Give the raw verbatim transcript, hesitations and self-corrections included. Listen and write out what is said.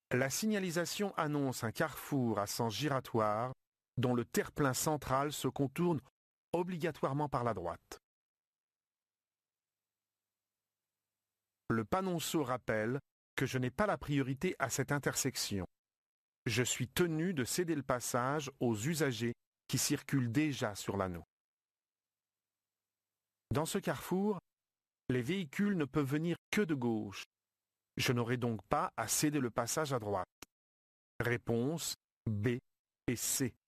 La signalisation annonce un carrefour à sens giratoire dont le terre-plein central se contourne obligatoirement par la droite. Le panonceau rappelle que je n'ai pas la priorité à cette intersection. Je suis tenu de céder le passage aux usagers qui circulent déjà sur l'anneau. Dans ce carrefour, les véhicules ne peuvent venir que de gauche. Je n'aurai donc pas à céder le passage à droite. Réponse B et C.